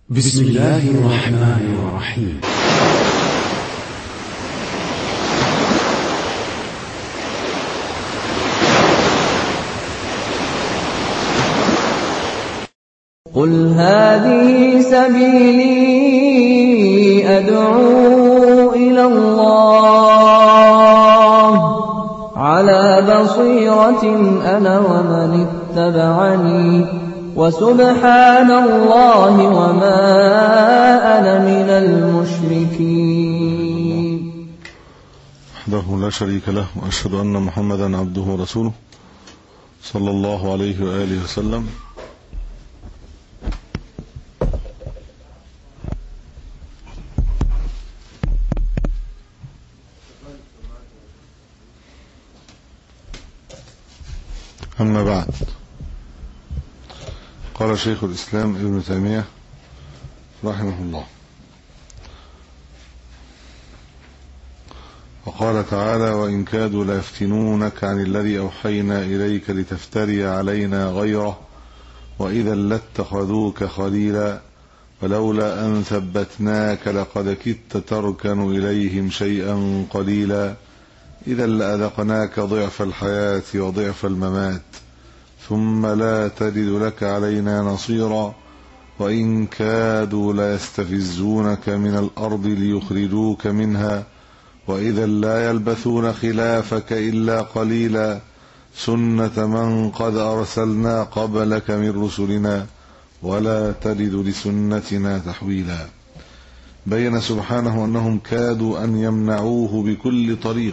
بسم الله الرحمن الرحيم. قل هذه سبيلي أدعو إلى الله على بصيرة أنا ومن اتبعني وسبحان الله وما أنا من المشركين. وحده لا شريك له، وأشهد أن محمدا عبده ورسوله صلى الله عليه وآله وسلم. أما بعد، قال شيخ الإسلام ابن تيمية رحمه الله: وقال تعالى: وإن كادوا ليفتنونك عن الذي أوحينا إليك لتفتري علينا غيره وإذا لاتخذوك خليلا ولولا أن ثبتناك لقد كدت تركن إليهم شيئا قليلا إذا لأذقناك ضعف الحياة وضعف الممات ثم لا تجد لك علينا نصيرا وإن كادوا ليستفزونك من الأرض ليخرجوك منها وإذا لا يلبثون خلافك إلا قليلا سنة من قد أرسلنا قبلك من رسلنا ولا تجد لسنتنا تحويلا. بين سبحانه أنهم كادوا أن يمنعوه بكل طريق،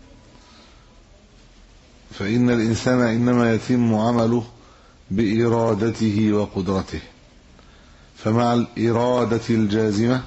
فإن الإنسان إنما يتم عمله بإرادته وقدرته، فمع الإرادة الجازمة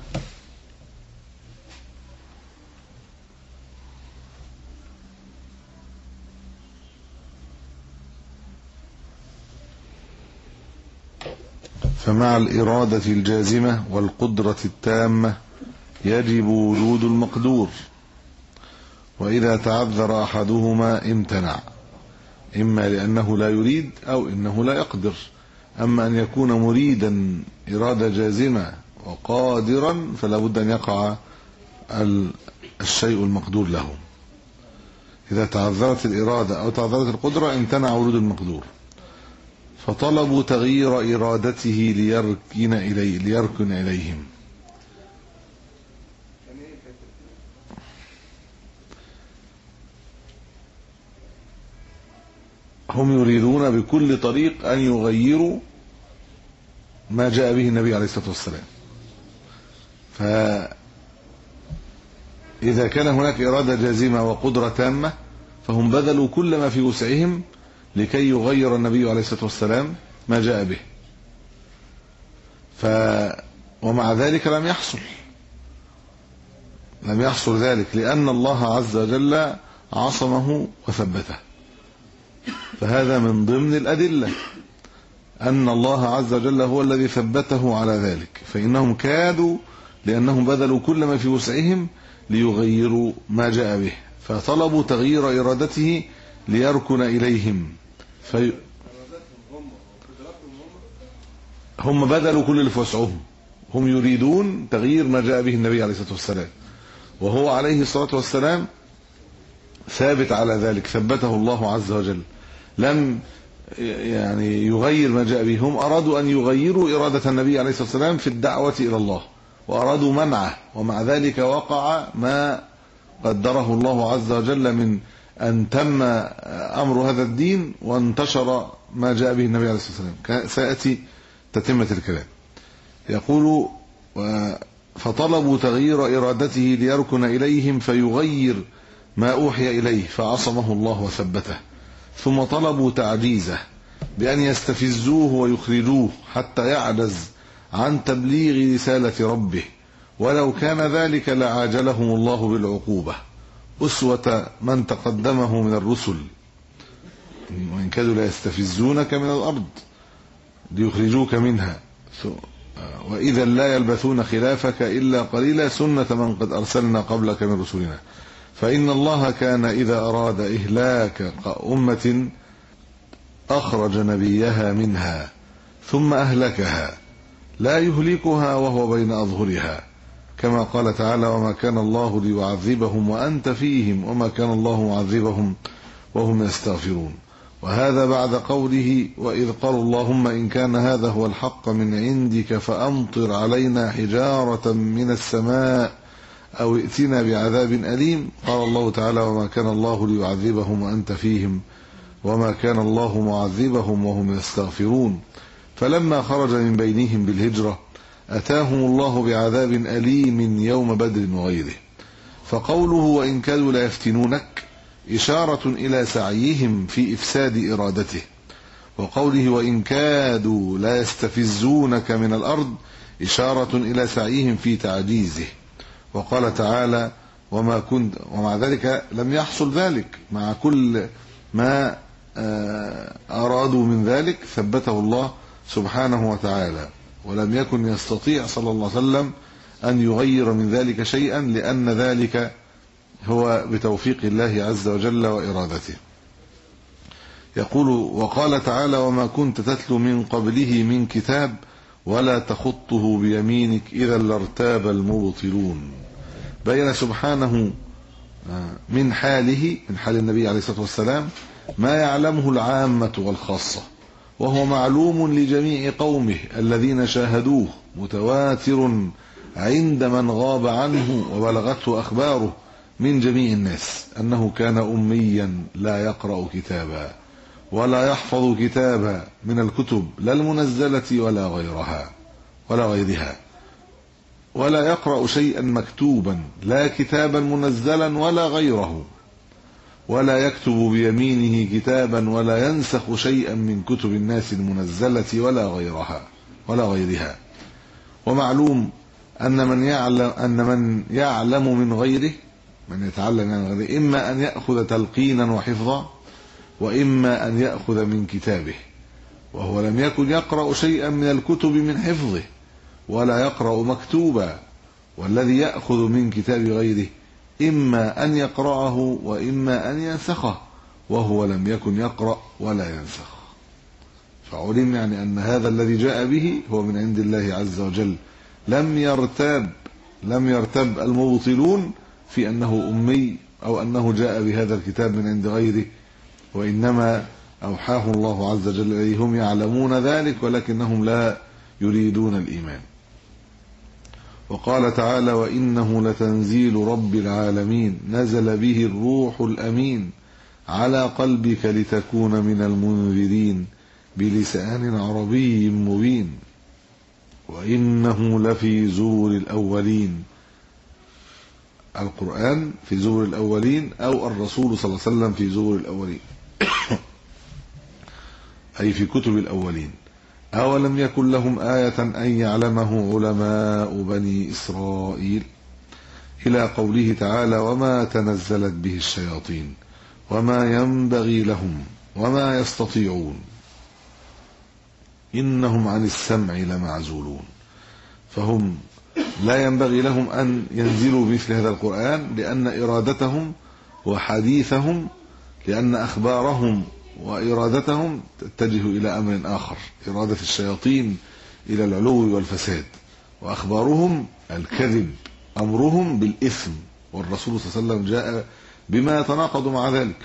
والقدرة التامة يجب وجود المقدور، وإذا تعذر أحدهما امتنع، إما لأنه لا يريد أو إنه لا يقدر. أما أن يكون مريدا إرادة جازمة وقادرا فلا بد أن يقع الشيء المقدور له. إذا تعذرت الإرادة أو تعذرت القدرة امتنع ورود المقدور، فطلبوا تغيير إرادته ليركن إليهم. هم يريدون بكل طريق أن يغيروا ما جاء به النبي عليه الصلاة والسلام، فإذا كان هناك إرادة جازمة وقدرة تامة فهم بذلوا كل ما في وسعهم لكي يغير النبي عليه الصلاة والسلام ما جاء به، ومع ذلك لم يحصل ذلك، لأن الله عز وجل عصمه وثبته. فهذا من ضمن الأدلة أن الله عز وجل هو الذي ثبته على ذلك، فإنهم كادوا لأنهم بذلوا كل ما في وسعهم ليغيروا ما جاء به، فطلبوا تغيير إرادته ليركن إليهم. هم بذلوا كل اللي في وسعهم، هم يريدون تغيير ما جاء به النبي عليه الصلاة والسلام، وهو عليه الصلاة والسلام ثابت على ذلك، ثبته الله عز وجل، لم يغير ما جاء به. هم أرادوا أن يغيروا إرادة النبي عليه الصلاة والسلام في الدعوة إلى الله، وأرادوا منعه، ومع ذلك وقع ما قدره الله عز وجل من أن تم أمر هذا الدين وانتشر ما جاء به النبي عليه الصلاة والسلام. سيأتي تتمة الكلام. يقول: فطلبوا تغيير إرادته ليركن إليهم فيغير ما أوحي إليه فعصمه الله وثبته، ثم طلبوا تعجيزه بأن يستفزوه ويخرجوه حتى يعجز عن تبليغ رسالة ربه، ولو كان ذلك لعاجلهم الله بالعقوبة أسوة من تقدمه من الرسل. وإن كادوا ليستفزونك من الأرض ليخرجوك منها وإذا لا يلبثون خلافك إلا قليلا سنة من قد أرسلنا قبلك من رسلنا. فإن الله كان إذا أراد إهلاك أمة أخرج نبيها منها ثم أهلكها لا يهلكها وهو بين أظهرها، كما قال تعالى: وما كان الله ليعذبهم وأنت فيهم وما كان الله معذبهم وهم يستغفرون. وهذا بعد قوله: وإذ قالوا اللهم إن كان هذا هو الحق من عندك فأمطر علينا حجارة من السماء أو ائتنا بعذاب أليم. قال الله تعالى: وما كان الله ليعذبهم وأنت فيهم وما كان الله معذبهم وهم يستغفرون. فلما خرج من بينهم بالهجرة أتاهم الله بعذاب أليم يوم بدر وغيره. فقوله: وإن كادوا ليفتنونك إشارة إلى سعيهم في إفساد إرادته، وقوله: وإن كادوا لا يستفزونك من الأرض إشارة إلى سعيهم في تعجيزه. وقال تعالى: ومع ذلك لم يحصل ذلك، مع كل ما أرادوا من ذلك ثبته الله سبحانه وتعالى، ولم يكن يستطيع صلى الله عليه وسلم أن يغير من ذلك شيئا، لأن ذلك هو بتوفيق الله عز وجل وإرادته. يقول: وقال تعالى: وما كنت تتلو من قبله من كتاب ولا تخطه بيمينك إذا لارتاب المبطلون. بين سبحانه من حاله، من حال النبي عليه الصلاة والسلام، ما يعلمه العامة والخاصة، وهو معلوم لجميع قومه الذين شاهدوه، متواتر عند من غاب عنه وبلغته أخباره من جميع الناس، أنه كان أميا لا يقرأ كتابا ولا يحفظ كتابا من الكتب لا المنزلة ولا غيرها، ولا يقرأ شيئا مكتوبا لا كتابا منزلا ولا غيره، ولا يكتب بيمينه كتابا ولا ينسخ شيئا من كتب الناس المنزلة ولا غيرها. ومعلوم أن من يعلم من غيره، من يتعلم من غيره، إما أن يأخذ تلقينا وحفظا، وإما أن يأخذ من كتابه، وهو لم يكن يقرأ شيئا من الكتب من حفظه ولا يقرأ مكتوبا. والذي يأخذ من كتاب غيره إما أن يقرأه وإما أن ينسخه، وهو لم يكن يقرأ ولا ينسخ. فعلم يعني أن هذا الذي جاء به هو من عند الله عز وجل. لم يرتب المبطلون في أنه أمي أو أنه جاء بهذا الكتاب من عند غيره، وإنما أوحاه الله عز وجل إليهم يعلمون ذلك ولكنهم لا يريدون الإيمان. وقال تعالى: وإنه لتنزيل رب العالمين نزل به الروح الأمين على قلبك لتكون من المنذرين بلسان عربي مبين وإنه لفي زبر الأولين. القرآن في زبر الأولين، أو الرسول صلى الله عليه وسلم في زبر الأولين أي في كتب الأولين. أولم يكن لهم آية أن يعلمه علماء بني إسرائيل، إلى قوله تعالى: وما تنزلت به الشياطين وما ينبغي لهم وما يستطيعون إنهم عن السمع لمعزولون. فهم لا ينبغي لهم أن ينزلوا مثل هذا القرآن، لأن إرادتهم وحديثهم، لأن أخبارهم وإرادتهم تتجه إلى أمر آخر. إرادة الشياطين إلى العلو والفساد، وأخبارهم الكذب، أمرهم بالإثم، والرسول صلى الله عليه وسلم جاء بما يتناقض مع ذلك.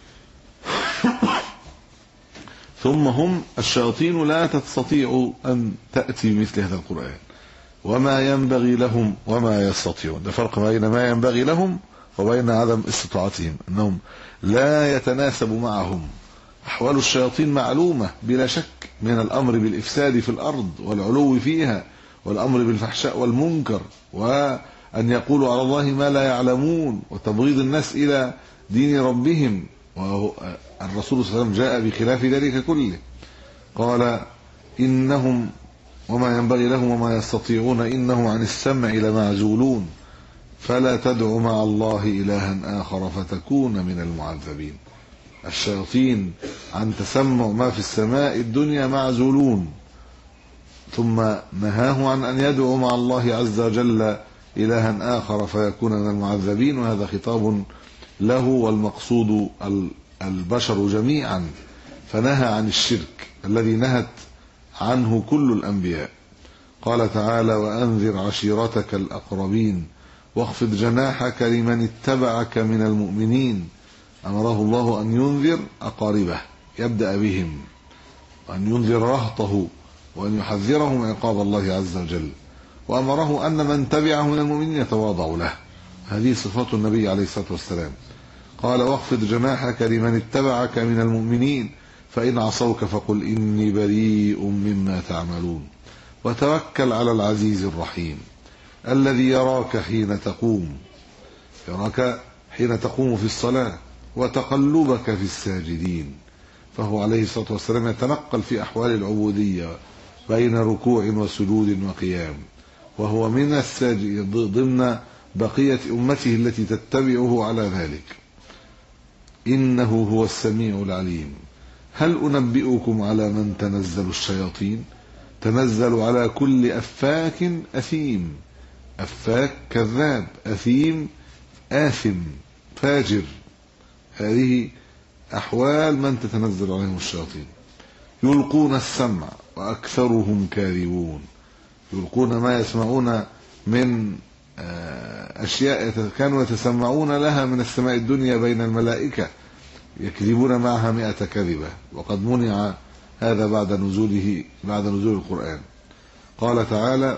ثم هم الشياطين لا تستطيع أن تأتي مثل هذا القرآن، وما ينبغي لهم وما يستطيعون. ده فرق بين ما ينبغي لهم وبين عدم استطاعتهم، أنهم لا يتناسب معهم. أحوال الشياطين معلومة بلا شك، من الأمر بالإفساد في الأرض والعلو فيها، والأمر بالفحشاء والمنكر، وأن يقولوا على الله ما لا يعلمون، وتبغيض الناس إلى دين ربهم. والرسول صلى الله عليه وسلم جاء بخلاف ذلك كله. قال: إنهم وما ينبغي لهم وما يستطيعون إنهم عن السمع لمعزولون فلا تدع مع الله إلها آخر فتكون من المعذبين. الشياطين عن تسمع ما في السماء الدنيا معزولون، ثم نهاه عن أن يدعو مع الله عز وجل إلها آخر فيكون من المعذبين، وهذا خطاب له، والمقصود البشر جميعا. فنهى عن الشرك الذي نهت عنه كل الأنبياء، قال تعالى: وأنذر عشيرتك الأقربين واخفض جناحك لمن اتبعك من المؤمنين. أمره الله أن ينذر أقاربه، يبدأ بهم، وأن ينذر رهطه، وأن يحذرهم عقاب الله عز وجل، وأمره أن من تبعه من المؤمنين يتواضع له. هذه صفات النبي عليه الصلاة والسلام. قال: واخفض جناحك لمن اتبعك من المؤمنين فإن عصوك فقل إني بريء مما تعملون، وتوكل على العزيز الرحيم الذي يراك حين تقوم في الصلاة وتقلبك في الساجدين. فهو عليه الصلاة والسلام يتنقل في أحوال العبودية بين ركوع وسجود وقيام، وهو من الساجد ضمن بقية أمته التي تتبعه على ذلك. إنه هو السميع العليم. هل أنبئكم على من تنزل الشياطين؟ تنزل على كل أفاك أثيم. أفاك كذاب، أثيم آثم فاجر. هذه أحوال من تتنزل عليهم الشياطين. يلقون السمع وأكثرهم كاذبون. يلقون ما يسمعون من أشياء كانوا يتسمعون لها من السماء الدنيا بين الملائكة، يكذبون معها 100 كذبة، وقد منع هذا بعد نزول القرآن. قال تعالى: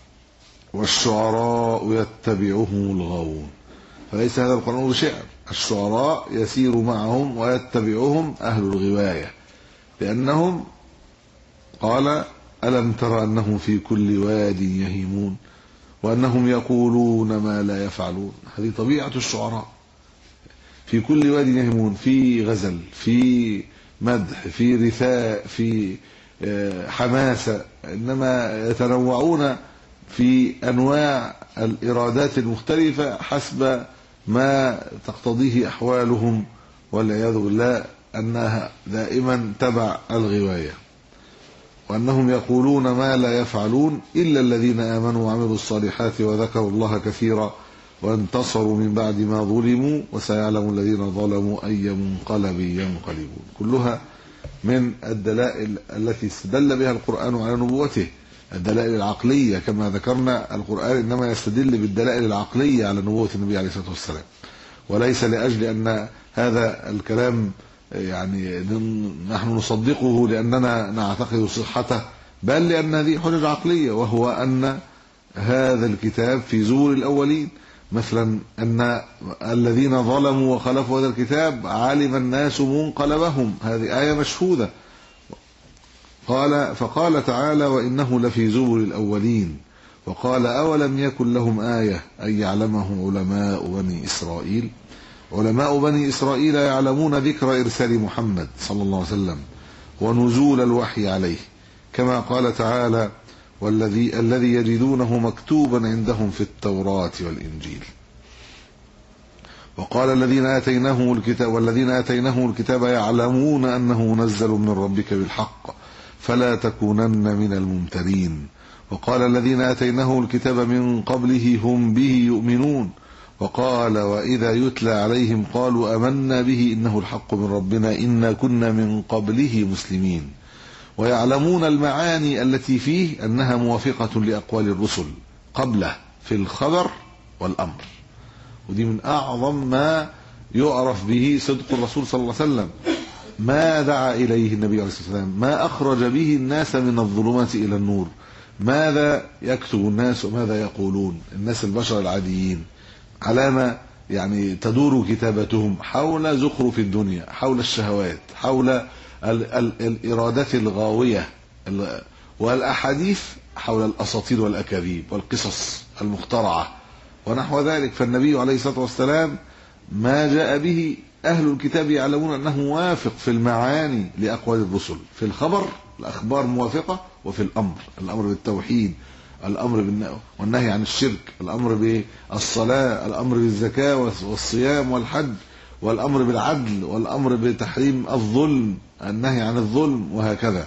والشعراء يتبعهم الغاوون. فليس هذا القرآن بشعر، الشعراء يسير معهم ويتبعهم أهل الغواية، لأنهم قال: ألم تر أنهم في كل واد يهيمون وأنهم يقولون ما لا يفعلون. هذه طبيعة الشعراء، في كل واد يهيمون، في غزل، في مدح، في رثاء، في حماسة، إنما يتنوعون في أنواع الإرادات المختلفة حسب ما تقتضيه أحوالهم، والعياذ بالله أنها دائما تبع الغواية. وأنهم يقولون ما لا يفعلون إلا الذين آمنوا وعملوا الصالحات وذكروا الله كثيرا وانتصروا من بعد ما ظلموا وسيعلم الذين ظلموا أي منقلب ينقلبون. كلها من الدلائل التي استدل بها القرآن على نبوته، الدلائل العقلية. كما ذكرنا القرآن إنما يستدل بالدلائل العقلية على نبوة النبي عليه الصلاة والسلام، وليس لأجل أن هذا الكلام يعني نحن نصدقه لأننا نعتقد صحته، بل لأن هذه حجج عقلية، وهو أن هذا الكتاب في زور الأولين. مثلا أن الذين ظلموا وخلفوا هذا الكتاب علم الناس منقلبهم، هذه آية مشهودة. فقال تعالى: وإنه لفي زبر الأولين. وقال: أولم يكن لهم آية أن يعلمه علماء بني إسرائيل. علماء بني إسرائيل يعلمون ذكر إرسال محمد صلى الله عليه وسلم ونزول الوحي عليه، كما قال تعالى: الذي يجدونه مكتوبا عندهم في التوراة والإنجيل. وقال: والذين آتيناه الكتاب يعلمون أنه منزل من ربك بالحق فلا تكونن من الممترين. وقال: الذين آتيناه الكتاب من قبله هم به يؤمنون. وقال: وإذا يتلى عليهم قالوا آمنا به إنه الحق من ربنا إنا كنا من قبله مسلمين. ويعلمون المعاني التي فيه أنها موافقة لأقوال الرسل قبله في الخبر والأمر. ودي من أعظم ما يعرف به صدق الرسول صلى الله عليه وسلم، ما دعا إليه النبي عليه الصلاة والسلام، ما أخرج به الناس من الظلمات إلى النور، ماذا يكتب الناس وماذا يقولون الناس البشر العاديين، على ما يعني تدور كتابتهم حول زخرف الدنيا، حول الشهوات، حول الإرادات الغاوية، والأحاديث حول الأساطير والأكاذيب والقصص المخترعة ونحو ذلك. فالنبي عليه الصلاة والسلام ما جاء به أهل الكتاب يعلمون أنه موافق في المعاني لأقوال الرسل، في الخبر الأخبار موافقة، وفي الأمر بالتوحيد، الأمر والنهي عن الشرك، الأمر بالصلاة، الأمر بالزكاة والصيام والحج، والأمر بالعدل، والأمر بتحريم الظلم، النهي عن الظلم، وهكذا.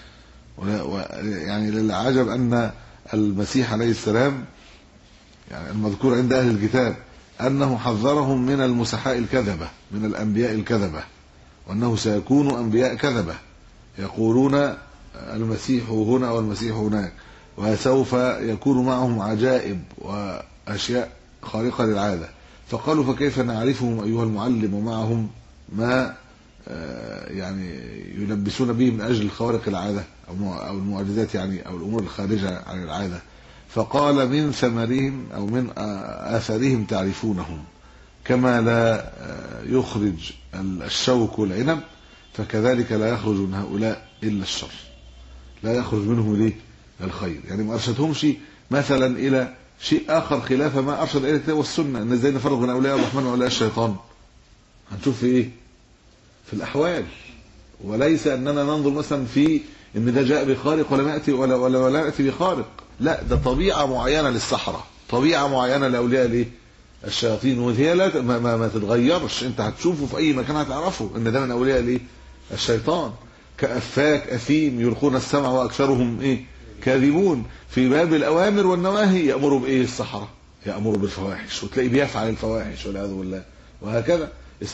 يعني للعجب أن المسيح عليه السلام يعني المذكور عند أهل الكتاب أنه حذرهم من المسحاء الكذبة، من الأنبياء الكذبة، وأنه سيكون أنبياء كذبة يقولون المسيح هنا والمسيح هناك، وسوف يكون معهم عجائب وأشياء خارقة للعادة. فقالوا فكيف نعرفهم أيها المعلم ومعهم ما يعني يلبسون به من أجل خوارق العادة أو المعجزات يعني أو الأمور الخارجة عن العادة. فقال من ثمرهم أو من آثارهم تعرفونهم، كما لا يخرج الشوك العنب فكذلك لا يخرج من هؤلاء إلا الشر، لا يخرج منهم ليه الخير. يعني ما أرشدهمش مثلا إلى شيء آخر خلاف ما أرشد إلى الكتاب والسنة. إن إزاي نفرق بين أولياء الرحمن وأولياء الشيطان؟ هنشوف في إيه؟ في الأحوال، وليس أننا ننظر مثلا في إن ده جاء بخارق ولم يأتي ولا يأتي بخارق. لا، ده طبيعة معينة للسحرة، طبيعة معينة لأولياء ليه الشياطين، وهي لا ما تتغيرش. أنت هتشوفه في أي مكان هتعرفه إن ده من أولياء ليه الشيطان. كأفاك أثيم يلقون السمع وأكثرهم إيه كاذبون. في باب الأوامر والنواهي يأمروا بإيه السحرة؟ يأمروا بالفواحش، وتلاقي بيفعل الفواحش والعياذ بالله. وهكذا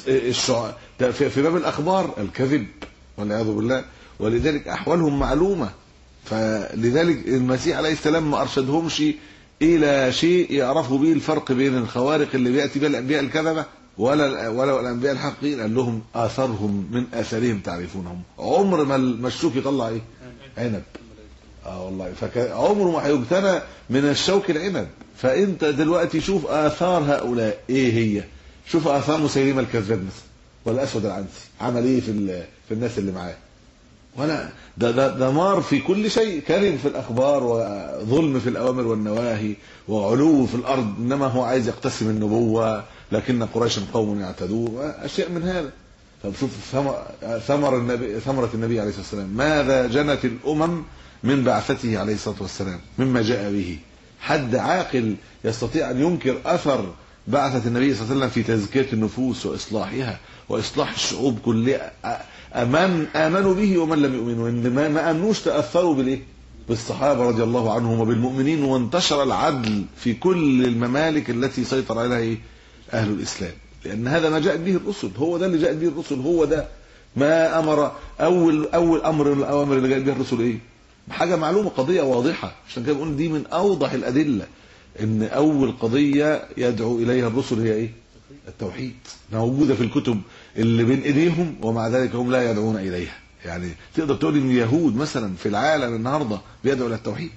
في باب الأخبار الكذب والعياذ بالله. ولذلك أحوالهم معلومة. فلذلك المسيح عليه السلام ما أرشدهمش إلى شيء يعرفوا به الفرق بين الخوارق اللي بيأتي بها الأنبياء الكذبة ولا الأنبياء الحقيقيين. قال لهم آثارهم من آثارهم تعرفونهم. عمر ما الشوك يطلع إيه عنب. والله عمره ما هيجتنى من الشوك العنب. فأنت دلوقتي شوف آثار هؤلاء إيه هي. شوف آثار مسيلمة الكذاب مثلا ولا أسود العنسي عمل إيه في الناس اللي معاه. ولا ده دمار في كل شيء، كرم في الأخبار وظلم في الأوامر والنواهي وعلو في الأرض. إنما هو عايز يقتسم النبوة، لكن قريشا قوم يعتدون أشياء من هذا. طب شوف ثمرة النبي عليه الصلاة والسلام ماذا جنت الأمم من بعثته عليه الصلاة والسلام مما جاء به. حد عاقل يستطيع أن ينكر أثر بعثة النبي صلى الله عليه وسلم في تزكية النفوس وإصلاحها وإصلاح الشعوب كلها؟ من آمنوا به ومن لم يؤمنوا. إن ما آمنوش تأثروا بالإيه؟ بالصحابة رضي الله عنهم وبالمؤمنين، وانتشر العدل في كل الممالك التي سيطر عليها إيه؟ أهل الإسلام. لأن هذا ما جاءت به الرسل، هو ده اللي جاءت به الرسل، هو ده ما أمر. أول أمر من الأوامر اللي جاءت به الرسل إيه؟ حاجة معلومة، قضية واضحة. عشان كده بقول دي من أوضح الأدلة إن أول قضية يدعو إليها الرسل هي إيه؟ التوحيد. موجودة في الكتب اللي بين إيديهم، ومع ذلك هم لا يدعون إليها. يعني تقدر تقول إن اليهود مثلا في العالم النهاردة بيدعوا إلى التوحيد؟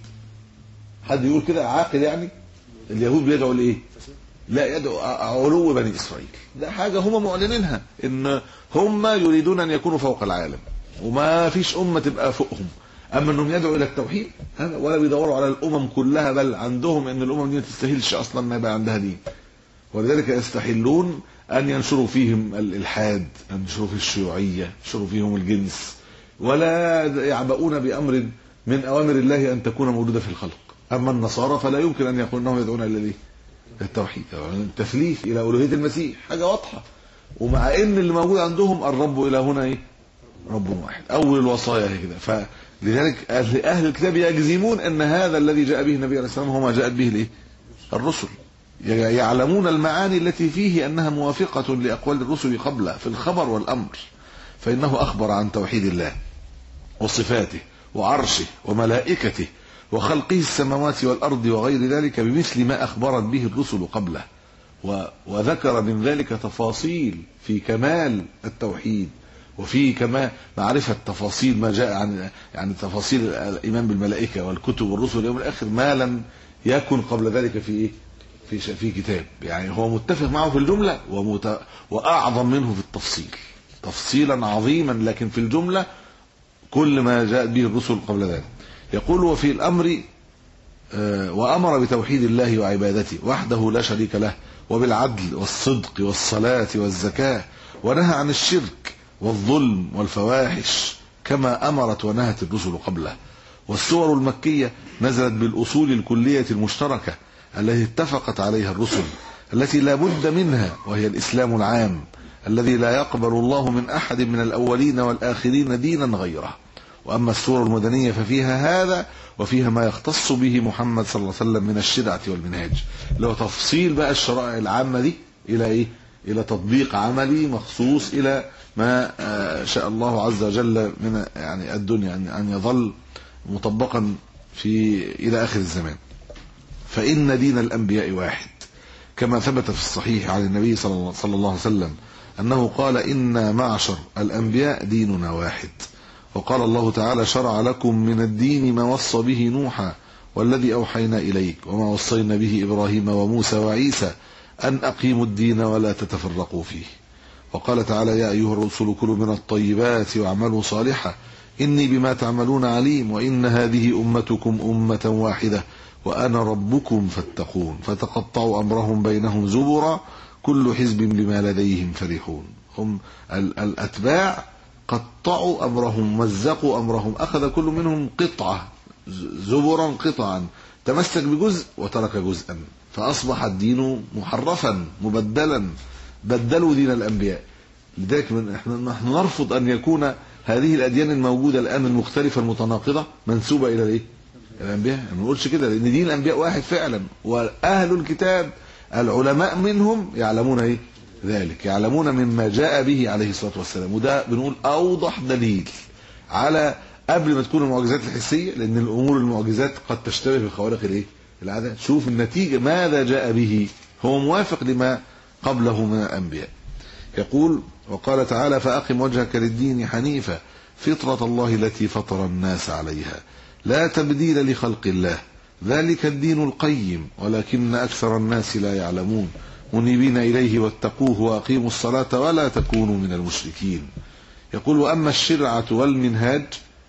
حد يقول كده عاقل؟ يعني اليهود بيدعوا لإيه؟ لا، يدعوا علو بني إسرائيل. ده حاجة هم معلنينها، إن هم يريدون أن يكونوا فوق العالم وما فيش أمة تبقى فوقهم. أما أنهم يدعوا إلى التوحيد ولا بيدوروا على الأمم كلها، بل عندهم أن الأمم دي ما تستاهلش أصلا ما يبقى عندها دين. ولذلك يستحلون أن ينشروا فيهم الإلحاد، ينشروا في الشيوعية، ينشروا فيهم الجنس، ولا يعبؤون بأمر من أوامر الله أن تكون موجودة في الخلق. أما النصارى فلا يمكن أن يكون أنهم يدعون إلى التوحيد، التثليث إلى ألوهية المسيح، حاجة واضحة. ومع أن اللي موجود عندهم الرب إلى هنا إيه؟ رب واحد، أول الوصايا هي كده. فلذلك أهل الكتاب يجزمون أن هذا الذي جاء به النبي عليه الصلاة والسلام هو ما جاءت به الإيه؟ الرسل. يعلمون المعاني التي فيه أنها موافقة لأقوال الرسل قبله في الخبر والأمر. فإنه أخبر عن توحيد الله وصفاته وعرشه وملائكته وخلقه السماوات والأرض وغير ذلك بمثل ما أخبرت به الرسل قبله، وذكر من ذلك تفاصيل في كمال التوحيد، وفي كما معرفة تفاصيل ما جاء عن يعني تفاصيل الإيمان بالملائكة والكتب والرسل واليوم الآخر ما لم يكن قبل ذلك في إيه؟ في كتاب. يعني هو متفق معه في الجملة وأعظم منه في التفصيل تفصيلا عظيما، لكن في الجملة كل ما جاء به الرسل قبل ذلك. يقول وفي الأمر وأمر بتوحيد الله وعبادته وحده لا شريك له، وبالعدل والصدق والصلاة والزكاة، ونهى عن الشرك والظلم والفواحش كما أمرت ونهت الرسل قبله. والسور المكية نزلت بالأصول الكلية المشتركة التي اتفقت عليها الرسل، التي لا بد منها، وهي الإسلام العام الذي لا يقبل الله من أحد من الأولين والآخرين دينا غيره. وأما السورة المدنية ففيها هذا، وفيها ما يختص به محمد صلى الله عليه وسلم من الشرعة والمنهاج، لو تفصيل بقى الشرائع العامة دي إلى إيه؟ إلى تطبيق عملي مخصوص إلى ما شاء الله عز وجل من يعني الدنيا أن يظل مطبقا إلى آخر الزمان. فإن دين الأنبياء واحد، كما ثبت في الصحيح عن النبي صلى الله عليه وسلم أنه قال: إن معشر الأنبياء ديننا واحد. وقال الله تعالى: شرع لكم من الدين ما وصى به نوحا والذي أوحينا إليك وما وصينا به إبراهيم وموسى وعيسى أن أقيموا الدين ولا تتفرقوا فيه. وقال تعالى: يا أيها الرسل كلوا من الطيبات واعملوا صالحا إني بما تعملون عليم وإن هذه أمتكم أمة واحدة وأنا ربكم فاتقون. فتقطعوا أمرهم بينهم زبرا كل حزب بما لديهم فرحون. هم الأتباع قطعوا أمرهم، مزقوا أمرهم، أخذ كل منهم قطعة، زبرا قطعا، تمسك بجزء وترك جزءا، فأصبح الدين محرفا مبدلا، بدلوا دين الأنبياء. لذلك نحن نرفض أن يكون هذه الأديان الموجودة الآن المختلفة المتناقضة منسوبة إلى الإيه؟ الأنبياء. ما نقولش كده، لأن دين الأنبياء واحد فعلا، وأهل الكتاب العلماء منهم يعلمون إيه؟ ذلك، يعلمون مما جاء به عليه الصلاة والسلام. وده بنقول أوضح دليل على قبل ما تكون المعجزات الحسية، لأن الأمور المعجزات قد تشتبه بخوارق الإيه؟ العادة. شوف النتيجة ماذا جاء به، هو موافق لما قبله من الأنبياء. يقول: وقال تعالى: فأقم وجهك للدين حنيفا فطرة الله التي فطر الناس عليها لا تبديل لخلق الله ذلك الدين القيم ولكن أكثر الناس لا يعلمون منيبين إليه واتقوه وأقيموا الصلاة ولا تكونوا من المشركين. يقول: وأما الشرعة والمنهاج،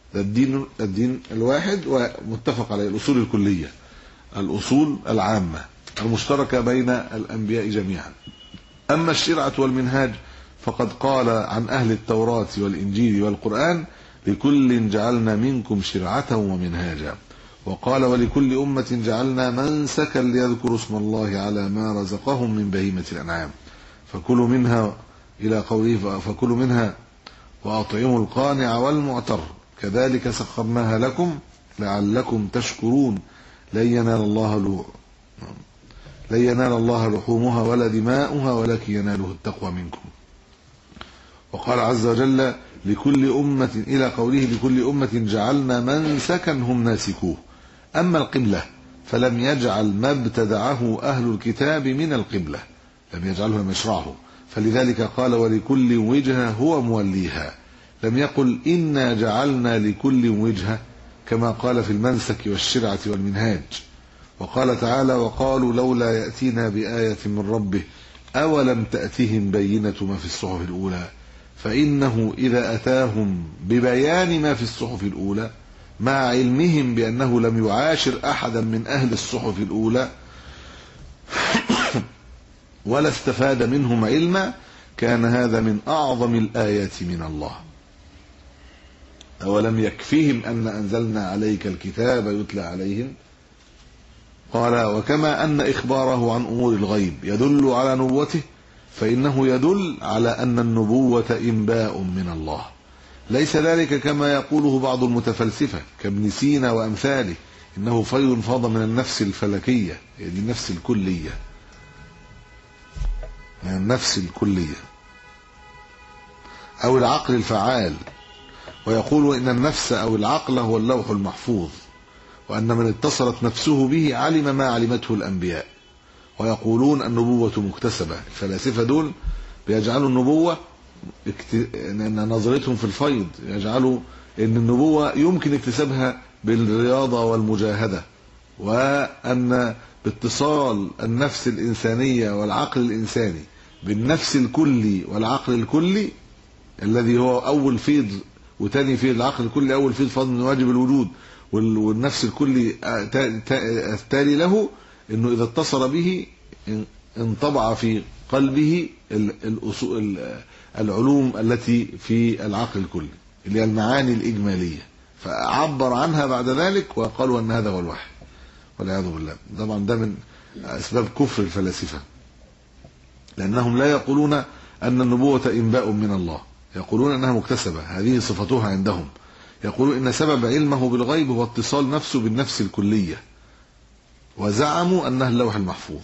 الدين الواحد ومتفق عليه، الأصول الكلية، الأصول العامة المشتركة بين الأنبياء جميعا. أما الشرعة والمنهاج فقد قال عن أهل التوراة والإنجيل والقرآن: لكل جعلنا منكم شرعة ومنهاجا. وقال: ولكل أمة جعلنا منسكا ليذكروا اسم الله على ما رزقهم من بهيمة الأنعام فكلوا منها إلى قوله: فكلوا منها وأطعموا القانع والمعتر كذلك سخرناها لكم لعلكم تشكرون لن ينال الله لحومها ولا دماؤها ولكن يناله التقوى منكم. وقال عز وجل: لكل أمة إلى قوله: لكل أمة جعلنا منسكا هم ناسكوه. أما القبلة فلم يجعل ما ابتدعه أهل الكتاب من القبلة، لم يجعله، لم يشرعه، فلذلك قال: ولكل وجهة هو موليها، لم يقل إنا جعلنا لكل وجهة كما قال في المنسك والشرعة والمنهاج. وقال تعالى: وقالوا لولا يأتينا بآية من ربه أولم تأتهم بينة ما في الصحف الأولى فإنه إذا أتاهم ببيان ما في الصحف الأولى مع علمهم بأنه لم يعاشر أحدا من أهل الصحف الأولى ولا استفاد منهم علما كان هذا من أعظم الآيات من الله. أولم يكفيهم أن أنزلنا عليك الكتاب يتلى عليهم. قال: وكما أن إخباره عن أمور الغيب يدل على نبوته فإنه يدل على أن النبوة إنباء من الله، ليس ذلك كما يقوله بعض المتفلسفة كابن سينا وأمثاله إنه فيض فاض من النفس الفلكية، يعني النفس الكلية، من النفس الكلية أو العقل الفعال، ويقول إن النفس أو العقل هو اللوح المحفوظ، وأن من اتصلت نفسه به علم ما علمته الأنبياء. ويقولون النبوة مكتسبة. الفلاسفة دول بيجعلوا النبوة، ان نظرتهم في الفيض يجعلوا ان النبوة يمكن اكتسابها بالرياضة والمجاهدة، وأن باتصال النفس الإنسانية والعقل الإنساني بالنفس الكلي والعقل الكلي الذي هو أول فيض وتاني فيض، العقل الكلي أول فيض فضل من واجب الوجود، والنفس الكلي التالي له، انه اذا اتصل به انطبع في قلبه العلوم التي في العقل الكلي اللي هي المعاني الإجمالية، فعبر عنها بعد ذلك وقالوا ان هذا هو الوحي والعياذ بالله. طبعا ده من اسباب كفر الفلاسفة، لانهم لا يقولون ان النبوة انباء من الله، يقولون انها مكتسبة، هذه صفتها عندهم. يقولون ان سبب علمه بالغيب هو اتصال نفسه بالنفس الكلية، وزعموا أنها اللوح المحفوظ،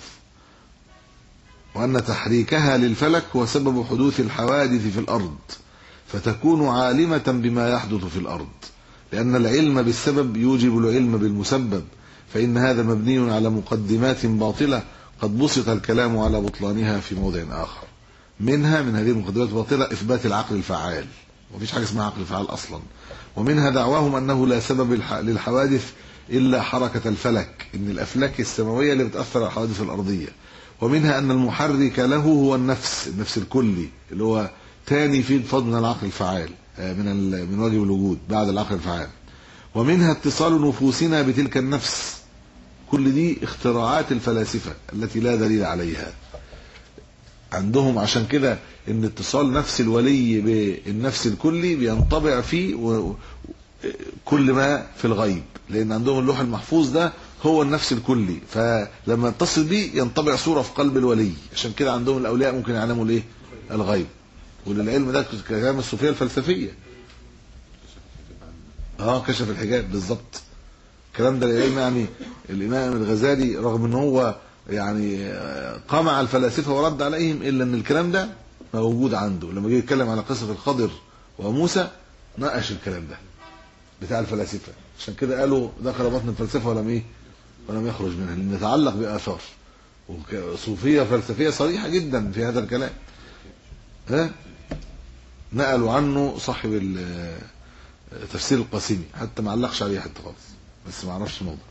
وأن تحريكها للفلك هو سبب حدوث الحوادث في الأرض فتكون عالمة بما يحدث في الأرض، لأن العلم بالسبب يوجب العلم بالمسبب، فإن هذا مبني على مقدمات باطلة قد بسط الكلام على بطلانها في موضع آخر. منها من هذه المقدمات الباطلة إثبات العقل الفعال، ومفيش حاجة اسمها عقل فعال أصلا. ومنها دعواهم أنه لا سبب للحوادث إلا حركة الفلك، إن الأفلاك السماوية اللي بتأثر على الحوادث الأرضية. ومنها أن المحرك له هو النفس الكلي، اللي هو تاني في فضل من العقل الفعال، من واجب الوجود بعد العقل الفعال. ومنها اتصال نفوسنا بتلك النفس. كل دي اختراعات الفلاسفة التي لا دليل عليها عندهم. عشان كده ان اتصال نفس الولي بالنفس الكلي بينطبع فيه كل ما في الغيب، لان عندهم اللوح المحفوظ ده هو النفس الكلي، فلما يتصل بيه ينطبع صورة في قلب الولي. عشان كده عندهم الاولياء ممكن يعلموا الايه؟ الغيب. وللعلم ده كلام الصوفية الفلسفية. كشف الحجاب بالظبط. الكلام ده العلم، يعني الامام الغزالي رغم ان هو يعني قمع الفلاسفة ورد عليهم، الا ان الكلام ده موجود عنده. لما جه يتكلم على قصة الخضر وموسى ناقش الكلام ده بتاع الفلاسفة. عشان كده قالوا دخل بطن الفلسفة ولم يخرج منها، لأن يتعلق بآثار صوفية فلسفية صريحة جدا في هذا الكلام. نقلوا عنه صاحب تفسير القاسمي، حتى ما علقش عليه حتى خالص، بس ما عرفش الموضوع.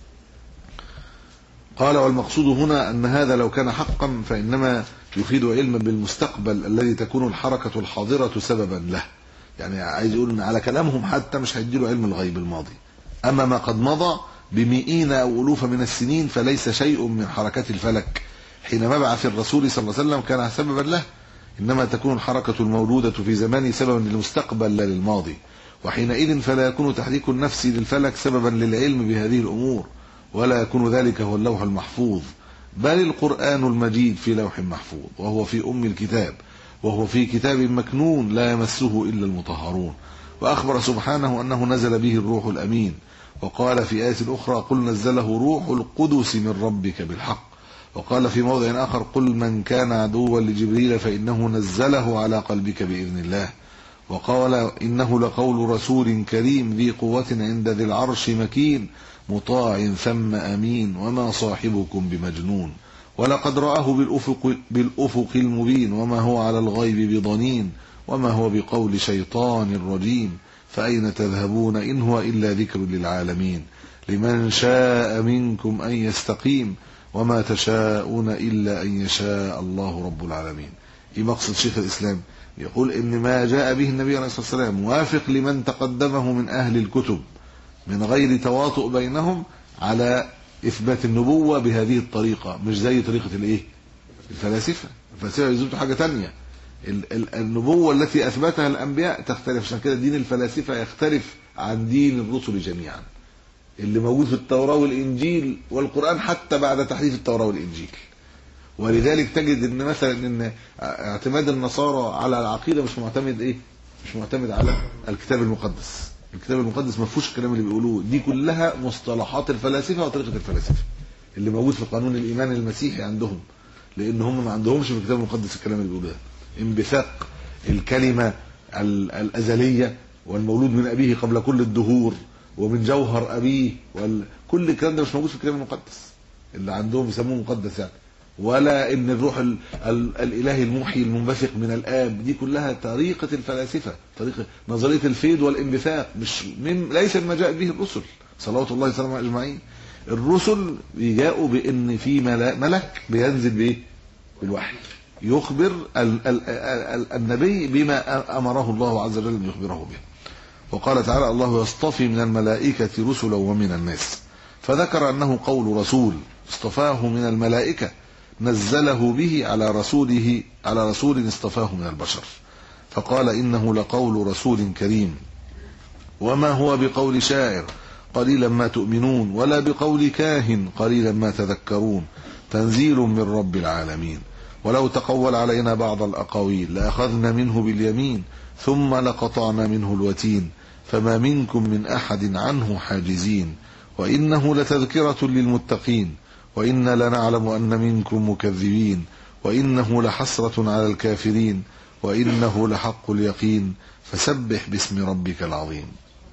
قال: والمقصود هنا أن هذا لو كان حقا فإنما يفيد علما بالمستقبل الذي تكون الحركة الحاضرة سببا له. يعني عايز يقول ان على كلامهم حتى مش هيديله علم الغيب الماضي. اما ما قد مضى بمئين او الوف من السنين فليس شيء من حركات الفلك حين مبعث الرسول صلى الله عليه وسلم كان سببا له، انما تكون الحركة المولودة في زمان سببا للمستقبل لا للماضي، وحينئذ فلا يكون تحريك النفس للفلك سببا للعلم بهذه الامور، ولا يكون ذلك هو اللوح المحفوظ، بل القرآن المجيد في لوح محفوظ، وهو في الكتاب، وهو في كتاب مكنون لا يمسه إلا المطهرون. وأخبر سبحانه أنه نزل به الروح الأمين، وقال في آية أخرى: قل نزله روح القدس من ربك بالحق. وقال في موضع آخر: قل من كان عدوا لجبريل فإنه نزله على قلبك بإذن الله. وقال: إنه لقول رسول كريم ذي قوة عند ذي العرش مكين مطاع ثم أمين وما صاحبكم بمجنون ولقد رآه بالأفق المبين وما هو على الغيب بضنين وما هو بقول شيطان رجيم فأين تذهبون إن هو إلا ذكر للعالمين لمن شاء منكم أن يستقيم وما تشاءون إلا أن يشاء الله رب العالمين. إيه مقصد شيخ الإسلام؟ يقول إن ما جاء به النبي عليه الصلاة والسلام موافق لمن تقدمه من أهل الكتب من غير تواطؤ بينهم على إثبات النبوة بهذه الطريقة، مش زي طريقة الفلاسفة يثبتوا حاجة تانية. النبوة التي أثبتها الأنبياء تختلف. عشان كده دين الفلاسفة يختلف عن دين الرسل جميعا اللي موجود في التوراة والإنجيل والقرآن حتى بعد تحريف التوراة والإنجيل. ولذلك تجد ان مثلا ان اعتماد النصارى على العقيدة مش معتمد على الكتاب المقدس. الكتاب المقدس ما فيهوش الكلام اللي بيقولوه، دي كلها مصطلحات الفلاسفة وطريقة الفلاسفة اللي موجود في قانون الإيمان المسيحي عندهم، لأن هم ما عندهمش في الكتاب المقدس الكلام اللي بيقولوه ده. انبثاق الكلمة الأزلية والمولود من أبيه قبل كل الدهور ومن جوهر أبيه كل الكلام ده مش موجود في الكتاب المقدس اللي عندهم يسموه مقدس يعني. ولا ان الروح الالهي المحيي المنبثق من الاب، دي كلها طريقه الفلاسفه، طريقه نظريه الفيض والانبثاق، ليس ما جاء به الرسل صلوات الله وسلامه اجمعين. الرسل جاءوا بان في ملك بينزل بايه؟ بالوحي يخبر النبي بما امره الله عز وجل ان يخبره به. وقال تعالى: الله يصطفي من الملائكه رسلا ومن الناس، فذكر انه قول رسول اصطفاه من الملائكه نزله به على رسول اصطفاه من البشر، فقال: إنه لقول رسول كريم وما هو بقول شاعر قليلا ما تؤمنون ولا بقول كاهن قليلا ما تذكرون تنزيل من رب العالمين. ولو تقول علينا بعض الأقاويل لأخذنا منه باليمين ثم لقطعنا منه الوتين فما منكم من أحد عنه حاجزين وإنه لتذكرة للمتقين وإنا لنعلم أن منكم مكذبين وإنه لحسرة على الكافرين وإنه لحق اليقين فسبح باسم ربك العظيم.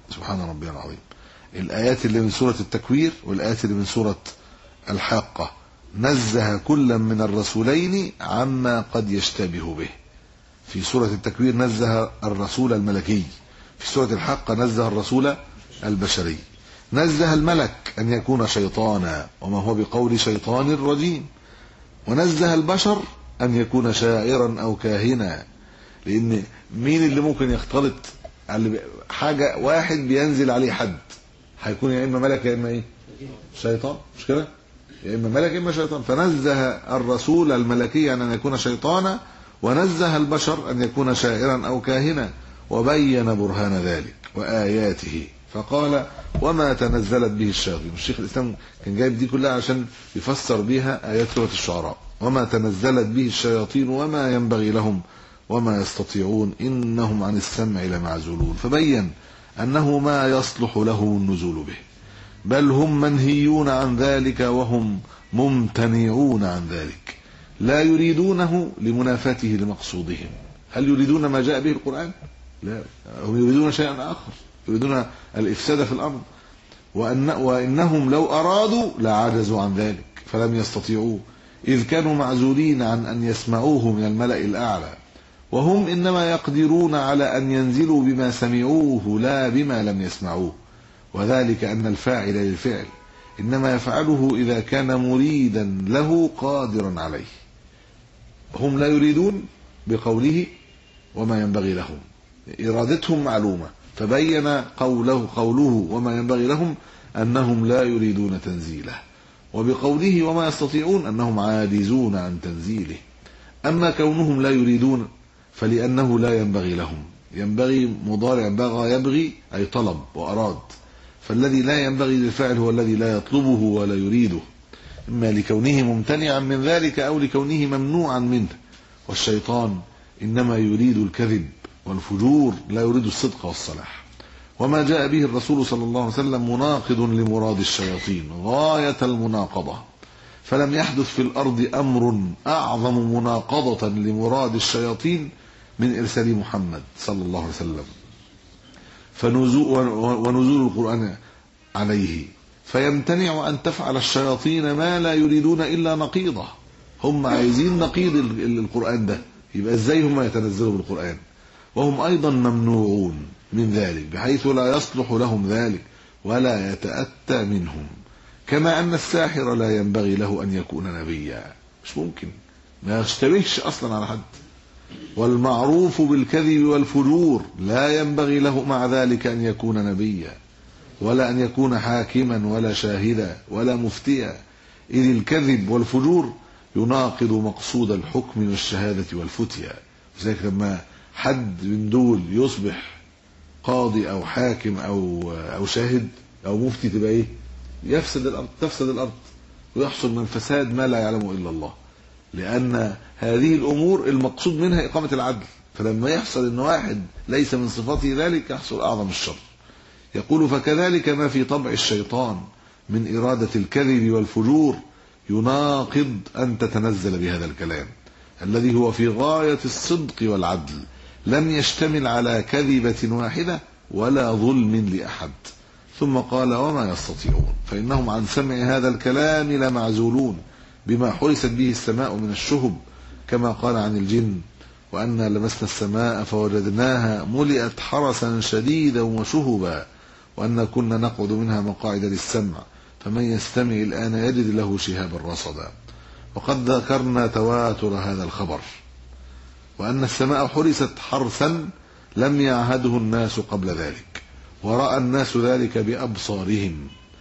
سبحان ربي العظيم. الآيات اللي من سورة التكوير والآيات اللي من سورة الحاقة نزه كل من الرسولين عما قد يشتبه به. في سورة التكوير نزه الرسول الملكي، في سورة الحاقة نزه الرسول البشري. نزه الملك أن يكون شيطانا وما هو بقول شيطان رجيم، ونزه البشر أن يكون شاعرا أو كاهنا، لأن مين اللي ممكن يختلط حاجة واحد بينزل عليه حد؟ هيكون يا إما ملك يا إما إيه؟ شيطان، مش كده؟ يا إما ملك يا إما شيطان. فنزه الرسول الملكي عن أن يكون شيطانا، ونزه البشر أن يكون شاعرا أو كاهنا، وبين برهان ذلك وآياته فقال وما تنزلت به الشياطين. الشيخ الإسلام كان جايب دي كلها عشان يفسر بها آيات سورة الشعراء. وما تنزلت به الشياطين وما ينبغي لهم وما يستطيعون إنهم عن السمع لمعزولون. فبين أنه ما يصلح له النزول به، بل هم منهيون عن ذلك وهم ممتنعون عن ذلك، لا يريدونه لمنافاته لمقصودهم. هل يريدون ما جاء به القرآن؟ لا، هم يريدون شيئا آخر، يريدون الإفساد في الأرض. وإنهم لو أرادوا لعجزوا عن ذلك فلم يستطيعوا، إذ كانوا معزولين عن أن يسمعوه من الملأ الأعلى، وهم إنما يقدرون على أن ينزلوا بما سمعوه لا بما لم يسمعوه. وذلك أن الفاعل للفعل إنما يفعله إذا كان مريدا له قادرا عليه. هم لا يريدون بقوله وما ينبغي لهم، إرادتهم معلومة، فبين قوله وما ينبغي لهم أنهم لا يريدون تنزيله، وبقوله وما يستطيعون أنهم عاجزون عن تنزيله. أما كونهم لا يريدون فلأنه لا ينبغي لهم. ينبغي مضارع بغى يبغي أي طلب وأراد، فالذي لا ينبغي للفعل هو الذي لا يطلبه ولا يريده، إما لكونه ممتنعا من ذلك أو لكونه ممنوعا منه. والشيطان إنما يريد الكذب والفجور، لا يريد الصدق والصلاح. وما جاء به الرسول صلى الله عليه وسلم مناقض لمراد الشياطين غاية المناقضة، فلم يحدث في الأرض أمر أعظم مناقضة لمراد الشياطين من إرسال محمد صلى الله عليه وسلم ونزول القرآن عليه، فيمتنع أن تفعل الشياطين ما لا يريدون إلا نقيضه. هم عايزين نقيض القرآن ده، يبقى إزاي هم يتنزلوا بالقرآن؟ وهم أيضا ممنوعون من ذلك بحيث لا يصلح لهم ذلك ولا يتأتى منهم، كما أن الساحر لا ينبغي له أن يكون نبيا، مش ممكن، ما يشتبهش أصلا على حد. والمعروف بالكذب والفجور لا ينبغي له مع ذلك أن يكون نبيا ولا أن يكون حاكما ولا شاهدا ولا مفتيا، إذ الكذب والفجور يناقض مقصود الحكم والشهادة والفتيا. لذلك لما حد من دول يصبح قاضي أو حاكم أو شاهد أو مفتي تبقى إيه؟ تفسد الأرض ويحصل من فساد ما لا يعلمه إلا الله، لأن هذه الأمور المقصود منها إقامة العدل، فلما يحصل أن واحد ليس من صفاته ذلك يحصل أعظم الشر. يقول فكذلك ما في طبع الشيطان من إرادة الكذب والفجور يناقض أن تتنزل بهذا الكلام الذي هو في غاية الصدق والعدل، لم يشتمل على كذبة واحدة ولا ظلم لأحد. ثم قال وما يستطيعون فإنهم عن سمع هذا الكلام لمعزولون بما حرست به السماء من الشهب، كما قال عن الجن وأنا لمسنا السماء فوجدناها ملئت حرسا شديدا وشهبا وأنا كنا نقعد منها مقاعد للسمع فمن يستمع الآن يجد له شهابا رصدا. وقد ذكرنا تواتر هذا الخبر، وأن السماء حرست حرسا لم يعهده الناس قبل ذلك، ورأى الناس ذلك بأبصارهم،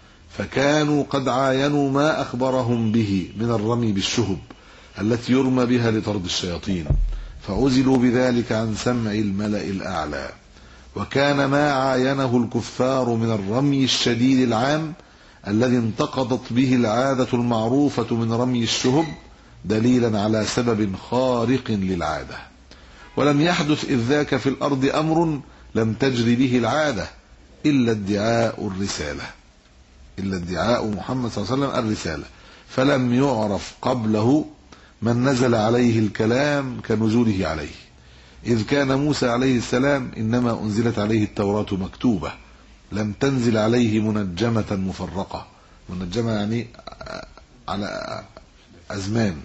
فكانوا قد عاينوا ما أخبرهم به من الرمي بالشهب التي يرمى بها لطرد الشياطين، فعزلوا بذلك عن سمع الملأ الأعلى. وكان ما عاينه الكفار من الرمي الشديد العام الذي انتقضت به العادة المعروفة من رمي الشهب دليلا على سبب خارق للعادة، ولم يحدث إذ ذاك في الأرض أمر لم تجري به العادة إلا ادعاء محمد صلى الله عليه وسلم الرسالة، فلم يعرف قبله من نزل عليه الكلام كنزوله عليه، إذ كان موسى عليه السلام إنما أنزلت عليه التوراة مكتوبة، لم تنزل عليه منجمة مفرقة. منجمة يعني على أزمان.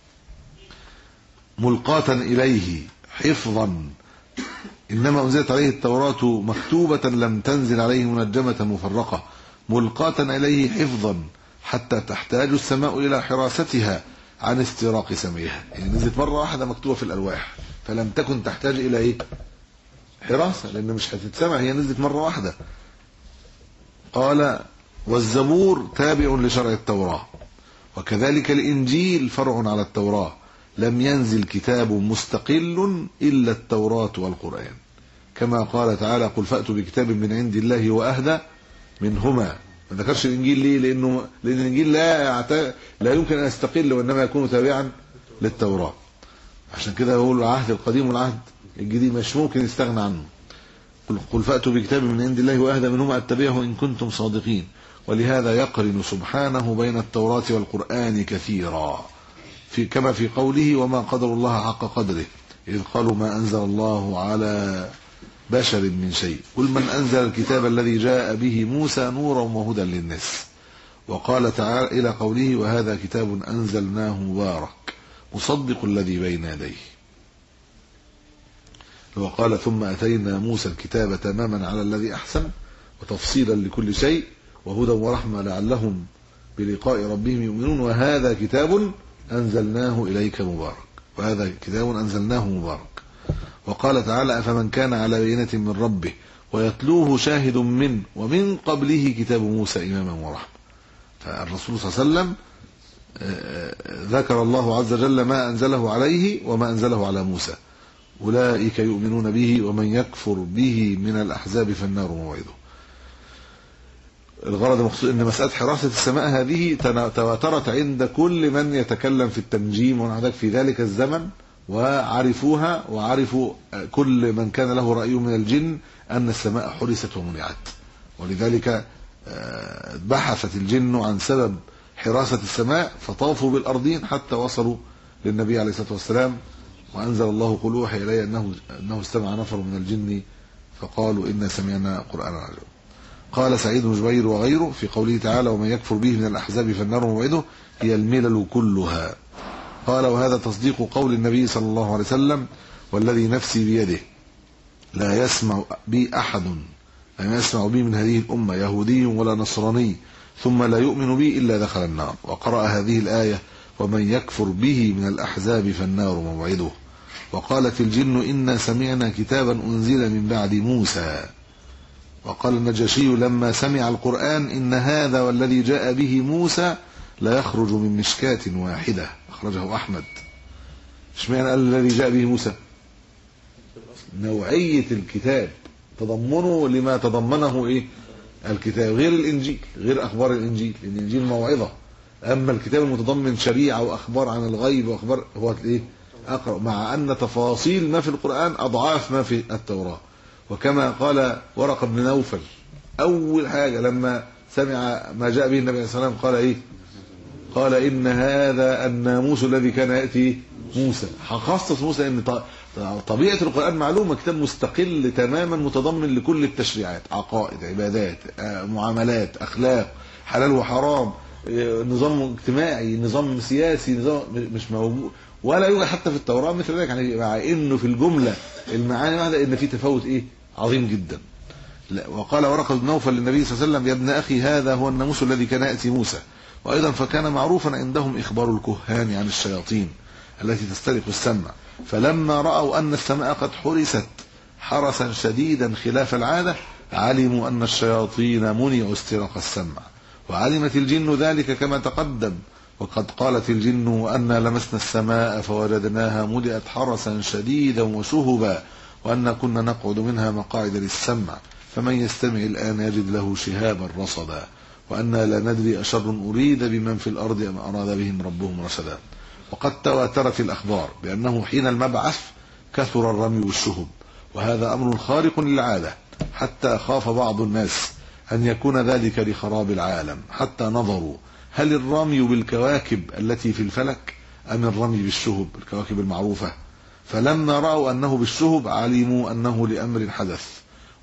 ملقاة إليه حفظا، إنما أنزلت عليه التوراة مكتوبة لم تنزل عليه منجمة مفرقة. ملقاة إليه حفظا حتى تحتاج السماء إلى حراستها عن استراق سمعها. يعني نزلت مرة واحدة مكتوبة في الألواح فلم تكن تحتاج إلى إيه؟ حراسة، لأن مش هتتسمع، هي نزلت مرة واحدة. قال والزبور تابع لشرع التوراة، وكذلك الإنجيل فرع على التوراة، لم ينزل كتاب مستقل إلا التوراة والقرآن، كما قال تعالى قل فأتوا بكتاب من عند الله وأهدى منهما. ما ذكرش الإنجيل ليه؟ لأن الإنجيل لا يمكن أن يستقل، وإنما يكون تابعا للتوراة. عشان كده يقول العهد القديم والعهد الجديد مش ممكن يستغنى عنه. قل فأتوا بكتاب من عند الله وأهدى منهما أتبعه إن كنتم صادقين. ولهذا يقرن سبحانه بين التوراة والقرآن كثيرا، كما في قوله وما قدر الله حق قدره إذ قالوا ما أنزل الله على بشر من شيء قل من أنزل الكتاب الذي جاء به موسى نورا وهدى للناس. وقال تعالى إلى قوله وهذا كتاب أنزلناه مبارك مصدق الذي بين يديه. وقال ثم أتينا موسى الكتاب تماما على الذي أحسن وتفصيلا لكل شيء وهدى ورحمة لعلهم بلقاء ربهم يؤمنون وهذا كتاب أنزلناه إليك مبارك. وهذا كتاب أنزلناه مبارك. وقال تعالى أفمن كان على بينة من ربه ويتلوه شاهد منه ومن قبله كتاب موسى إماما ورحمة. فالرسول صلى الله عليه وسلم ذكر الله عز وجل ما أنزله عليه وما أنزله على موسى، أولئك يؤمنون به ومن يكفر به من الأحزاب فالنار موعده. الغرض المقصود ان مسألة حراسة السماء هذه تواترت عند كل من يتكلم في التنجيم ونحن في ذلك الزمن، وعرفوها، وعرفوا كل من كان له رأي من الجن أن السماء حرست ومنعت. ولذلك بحثت الجن عن سبب حراسة السماء فطافوا بالأرضين حتى وصلوا للنبي عليه الصلاة والسلام، وأنزل الله قل أوحي إلي أنه استمع نفر من الجن فقالوا إنا سمعنا قرآنا عجبا. قال سعيد بن جبير وغيره في قوله تعالى ومن يكفر به من الأحزاب فالنار موعده هي الملل كلها. قال وهذا تصديق قول النبي صلى الله عليه وسلم والذي نفسي بيده لا يسمع بي أحد لا يسمع بي من هذه الأمة يهودي ولا نصراني ثم لا يؤمن بي إلا دخل النار. وقرأ هذه الآية ومن يكفر به من الأحزاب فالنار موعده. وقالت الجن إنا سمعنا كتابا أنزل من بعد موسى. وقال النجاشي لما سمع القرآن إن هذا والذي جاء به موسى لا يخرج من مشكاة واحدة، أخرجه أحمد. اشمعنى قال الذي جاء به موسى؟ نوعية الكتاب، تضمنه لما تضمنه إيه؟ الكتاب غير الإنجيل، غير أخبار الإنجيل، لأن الإنجيل موعظة. أما الكتاب المتضمن شريعة وأخبار عن الغيب وأخبار هو إيه؟ أقرأ، مع أن تفاصيل ما في القرآن أضعاف ما في التوراة. وكما قال ورقة بن نوفل أول حاجة لما سمع ما جاء به النبي صلى الله عليه وسلم قال إيه؟ قال إن هذا الناموس الذي كان يأتي موسى. خصص موسى إن طبيعة القرآن معلومة، كتاب مستقل تماما متضمن لكل التشريعات، عقائد، عبادات، معاملات، أخلاق، حلال وحرام، نظام اجتماعي، نظام سياسي، نظام مش موجود ولا يوجد حتى في التوراة مثل ذلك. يعني مع إنه في الجملة المعاني واحدة إن في تفاوت إيه؟ عظيم جدا. وقال ورقة بن نوفل للنبي صلى الله عليه وسلم يا ابن أخي هذا هو الناموس الذي كان يأتي موسى. وأيضا فكان معروفا عندهم إخبار الكهان عن الشياطين التي تسترق السمع، فلما رأوا أن السماء قد حرست حرسا شديدا خلاف العادة علموا أن الشياطين منعوا استراق السمع. وعلمت الجن ذلك كما تقدم. وقد قالت الجن وأنا لمسنا السماء فوجدناها ملئت حرسا شديدا وشهبا وأنا كنا نقعد منها مقاعد للسمع فمن يستمع الآن يجد له شهابا رصدا وأنا لا ندري أشر أريد بمن في الأرض أم أراد بهم ربهم رشدا. وقد تواترت الأخبار بأنه حين المبعث كثر الرمي والشهب، وهذا أمر خارق للعادة، حتى خاف بعض الناس أن يكون ذلك لخراب العالم، حتى نظروا هل الرمي بالكواكب التي في الفلك أم الرمي بالشهب الكواكب المعروفة. فلما رأوا أنه بالشهب علموا أنه لأمر حدث،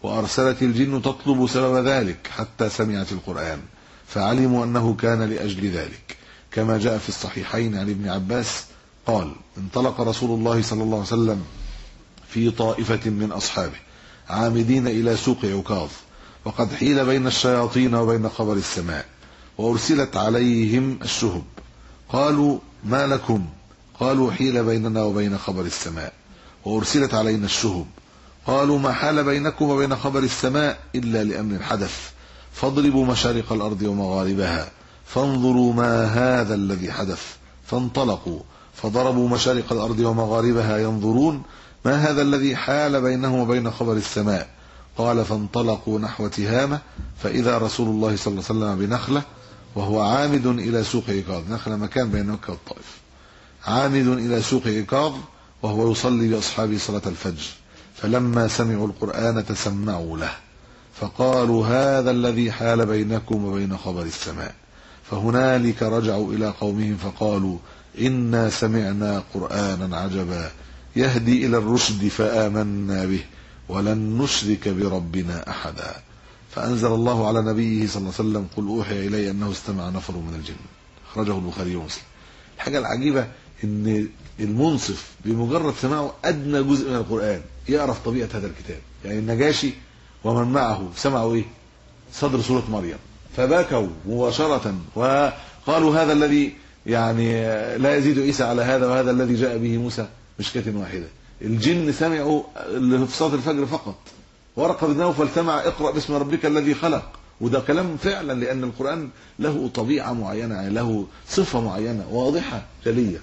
وأرسلت الجن تطلب سبب ذلك حتى سمعت القرآن، فعلموا أنه كان لأجل ذلك، كما جاء في الصحيحين عن ابن عباس قال: انطلق رسول الله صلى الله عليه وسلم في طائفة من أصحابه عامدين إلى سوق عكاظ، وقد حيل بين الشياطين وبين خبر السماء، وأرسلت عليهم الشهب. قالوا: ما لكم؟ قالوا: حيل بيننا وبين خبر السماء، وأرسلت علينا الشهب. قالوا: ما حال بينكم وبين خبر السماء إلا لأمر حدث، فاضربوا مشارق الأرض ومغاربها فانظروا ما هذا الذي حدث. فانطلقوا فضربوا مشارق الأرض ومغاربها ينظرون ما هذا الذي حال بينهم وبين خبر السماء. قال: فانطلقوا نحو تهامة، فإذا رسول الله صلى الله عليه وسلم بنخلة وهو عامد إلى سوق عكاظ. نخلة مكان بين مكة والطائف. عامد إلى سوق عكاظ وهو يصلي بأصحابه صلاة الفجر، فلما سمعوا القرآن تسمعوا له، فقالوا: هذا الذي حال بينكم وبين خبر السماء. فهنالك رجعوا إلى قومهم فقالوا: إنا سمعنا قرآنا عجبا يهدي إلى الرشد فآمنا به ولن نشرك بربنا أحدا. فأنزل الله على نبيه صلى الله عليه وسلم: قل أوحي إلي أنه استمع نفر من الجن. أخرجه البخاري ومسلم. الحاجة العجيبة إن المنصف بمجرد سماعه أدنى جزء من القرآن يعرف طبيعة هذا الكتاب. يعني النجاشي ومن معه سمعوا إيه؟ صدر سورة مريم، فبكوا مباشرة وقالوا: هذا الذي يعني لا يزيد عيسى على هذا، وهذا الذي جاء به موسى مشكاة واحدة. الجن سمعوا في صلاة الفجر فقط. ورقة بن نوفل سمع: اقرأ باسم ربك الذي خلق. وده كلام فعلا، لأن القرآن له طبيعة معينة، يعني له صفة معينة واضحة جلية.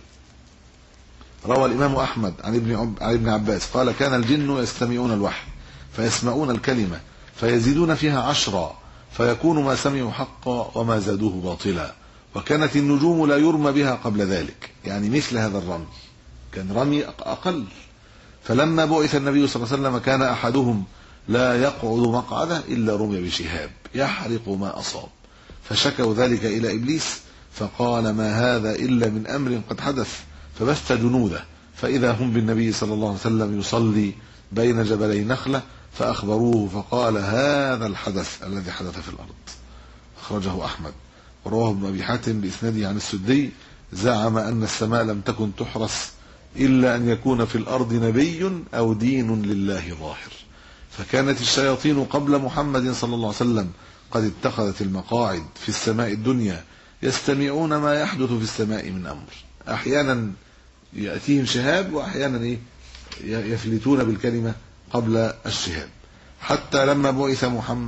روى الإمام أحمد عن ابن عباس قال: كان الجن يستمعون الوحي فيسمعون الكلمة فيزيدون فيها 10 فيكون ما سمعوا حقا وما زادوه باطلا، وكانت النجوم لا يرمى بها قبل ذلك، يعني مثل هذا الرمي كان رمي أقل. فلما بعث النبي صلى الله عليه وسلم كان أحدهم لا يقعد مقعده إلا رمي بشهاب يحرق ما أصاب، فشكوا ذلك إلى إبليس فقال: ما هذا إلا من أمر قد حدث، فبث جنوده فإذا هم بالنبي صلى الله عليه وسلم يصلي بين جبلي نخلة، فأخبروه فقال: هذا الحدث الذي حدث في الأرض. أخرجه أحمد. ورواه ابن أبي حاتم بإسناده عن السدي: زعم أن السماء لم تكن تحرس إلا أن يكون في الأرض نبي أو دين لله ظاهر، فكانت الشياطين قبل محمد صلى الله عليه وسلم قد اتخذت المقاعد في السماء الدنيا يستمعون ما يحدث في السماء من أمر، أحيانا يأتيهم شهاب وأحيانا يفلتون بالكلمة قبل الشهاب. حتى لما بعث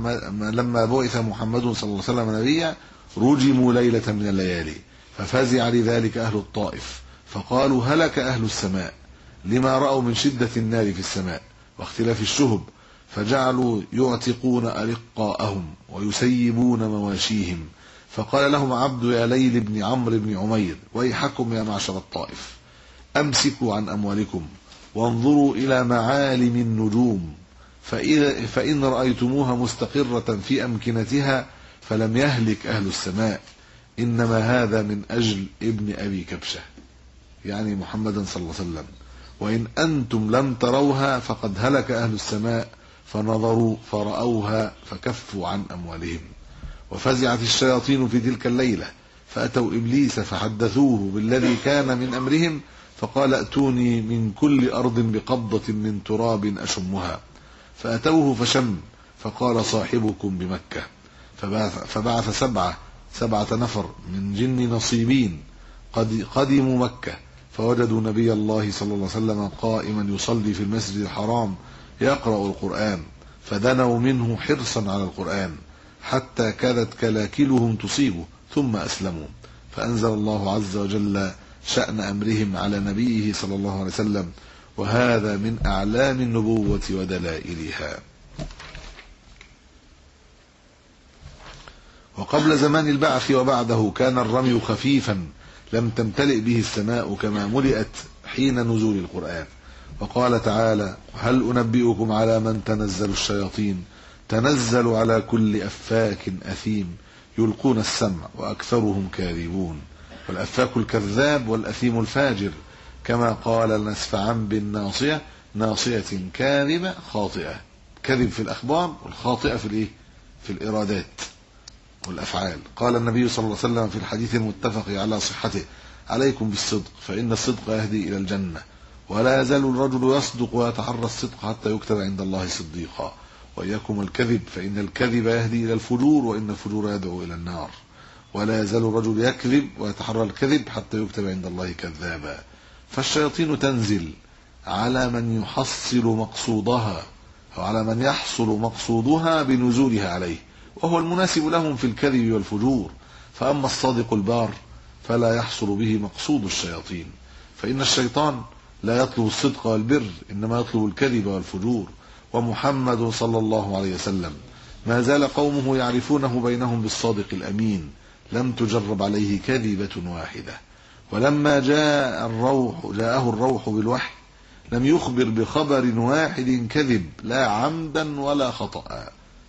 محمد صلى الله عليه وسلم نبيا رجموا ليلة من الليالي، ففزع لذلك أهل الطائف فقالوا: هلك أهل السماء، لما رأوا من شدة النار في السماء واختلاف الشهب، فجعلوا يعتقون أرقاءهم ويسيبون مواشيهم. فقال لهم عبد يا ليل بن عمرو بن عمير: ويحكم يا معشر الطائف، أمسكوا عن أموالكم وانظروا إلى معالم النجوم، فإن رأيتموها مستقرة في أمكنتها فلم يهلك أهل السماء، إنما هذا من أجل ابن أبي كبشة، يعني محمد صلى الله عليه وسلم، وإن أنتم لم تروها فقد هلك أهل السماء، فنظروا فرأوها فكفوا عن أموالهم. وفزعت الشياطين في تلك الليلة فأتوا إبليس فحدثوه بالذي كان من أمرهم، فقال: ائتوني من كل أرض بقبضة من تراب أشمها، فأتوه فشم، فقال: صاحبكم بمكة. فبعث سبعة نفر من جن نصيبين قد قدموا مكة، فوجدوا نبي الله صلى الله عليه وسلم قائما يصلي في المسجد الحرام يقرأ القرآن، فدنوا منه حرصا على القرآن حتى كادت كلاكلهم تصيبه، ثم أسلموا، فأنزل الله عز وجل شأن أمرهم على نبيه صلى الله عليه وسلم، وهذا من أعلام النبوة ودلائلها. وقبل زمان البعث وبعده كان الرمي خفيفا لم تمتلئ به السماء كما ملئت حين نزول القرآن. وقال تعالى: هل أنبئكم على من تنزل الشياطين؟ تنزل على كل أفاك أثيم يلقون السمع وأكثرهم كاذبون. والأفاك الكذاب والأثيم الفاجر، كما قال: لنسفعن بالناصية ناصية كاذبة خاطئة. الكذب في الأخبار والخاطئة في الإيه؟ في الإرادات والأفعال. قال النبي صلى الله عليه وسلم في الحديث المتفق على صحته: عليكم بالصدق فإن الصدق يهدي إلى الجنة، ولا يزال الرجل يصدق ويتحرى الصدق حتى يكتب عند الله صديقا، وإياكم الكذب فإن الكذب يهدي إلى الفجور، وإن الفجور يدعو إلى النار، ولا يزال الرجل يكذب ويتحرى الكذب حتى يكتب عند الله كذابا. فالشياطين تنزل على من يحصل مقصودها، أو على من يحصل مقصودها بنزولها عليه، وهو المناسب لهم في الكذب والفجور. فأما الصادق البار فلا يحصل به مقصود الشياطين، فإن الشيطان لا يطلب الصدق والبر، إنما يطلب الكذب والفجور. ومحمد صلى الله عليه وسلم ما زال قومه يعرفونه بينهم بالصادق الأمين، لم تجرب عليه كذبة واحدة. ولما جاءه الروح بالوحي لم يخبر بخبر واحد كذب، لا عمدا ولا خطأ.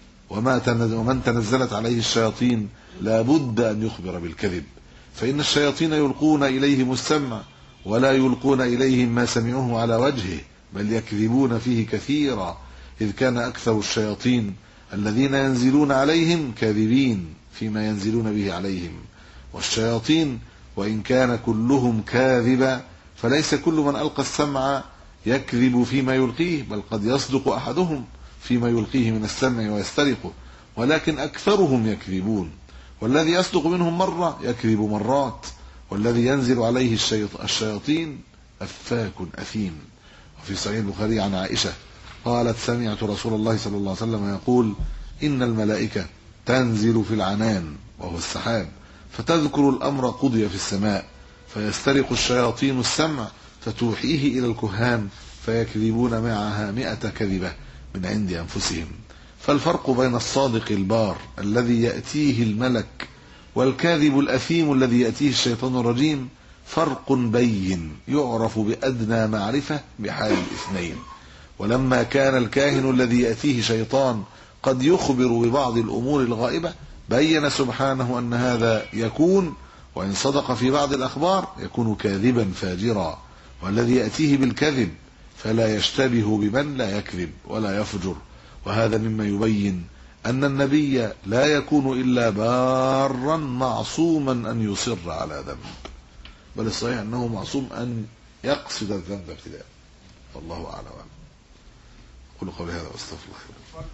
ومن تنزلت عليه الشياطين لا بد أن يخبر بالكذب، فإن الشياطين يلقون إليهم السمع ولا يلقون إليهم ما سمعوه على وجهه، بل يكذبون فيه كثيرا، إذ كان أكثر الشياطين الذين ينزلون عليهم كاذبين فيما ينزلون به عليهم. والشياطين وإن كان كلهم كاذبا فليس كل من ألقى السمع يكذب فيما يلقيه، بل قد يصدق أحدهم فيما يلقيه من السمع ويسترقه، ولكن أكثرهم يكذبون. والذي يصدق منهم مرة يكذب مرات، والذي ينزل عليه الشياطين أفاك أثيم. وفي صحيح البخاري عن عائشة قالت: سمعت رسول الله صلى الله عليه وسلم يقول: إن الملائكة تنزل في العنان وهو السحاب، فتذكر الأمر قضي في السماء، فيسترق الشياطين السمع فتوحيه إلى الكهان، فيكذبون معها 100 كذبة من عند أنفسهم. فالفرق بين الصادق البار الذي يأتيه الملك والكاذب الأثيم الذي يأتيه الشيطان الرجيم فرق بين يعرف بأدنى معرفة بحال الاثنين. ولما كان الكاهن الذي يأتيه شيطان قد يخبر ببعض الأمور الغائبة، بين سبحانه أن هذا يكون، وإن صدق في بعض الأخبار يكون كاذبا فاجرا. والذي يأتيه بالكذب فلا يشتبه بمن لا يكذب ولا يفجر. وهذا مما يبين أن النبي لا يكون إلا بارا معصوما أن يصر على ذنب، بل الصحيح أنه معصوم أن يقصد الذنب ابتداء. والله أعلم. قولوا قولي هذا واستغفر الله.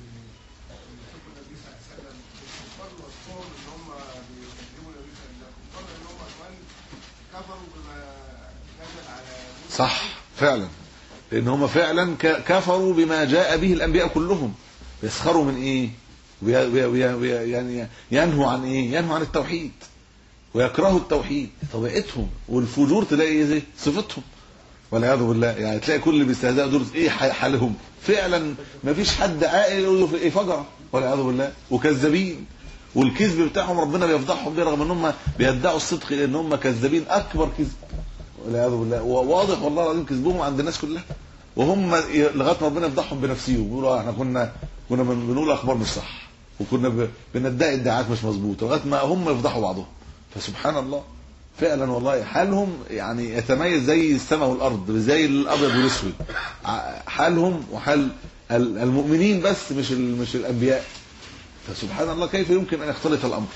صح فعلا، لأن هم فعلا كفروا بما جاء به الأنبياء كلهم. يسخروا من إيه؟ يعني ينهوا عن إيه؟ ينهوا عن التوحيد ويكرهوا التوحيد، طبيعتهم. والفجور تلاقي زي صفتهم والعياذ بالله. يعني تلاقي كل اللي بيستهزئوا دول إيه حالهم؟ فعلا ما فيش حد عاقل يقول إيه فجرة والعياذ بالله، وكذابين. والكذب بتاعهم ربنا بيفضحهم بيه رغم انهم بيدعوا الصدق، لان هم كذابين اكبر كذب والعياذ بالله. وواضح والله العظيم كذبهم عند الناس كلها، وهم لغايه ما ربنا يفضحهم بنفسه ويقولوا احنا كنا بنقول اخبار مش صح، وكنا بندعي ادعاءات مش مظبوطه، لغايه ما هم يفضحوا بعضهم. فسبحان الله فعلا والله حالهم يعني يتميز زي السماء والارض، زي الابيض والاسود. حالهم وحال المؤمنين بس مش الانبياء. فسبحان الله كيف يمكن ان يختلط الامر؟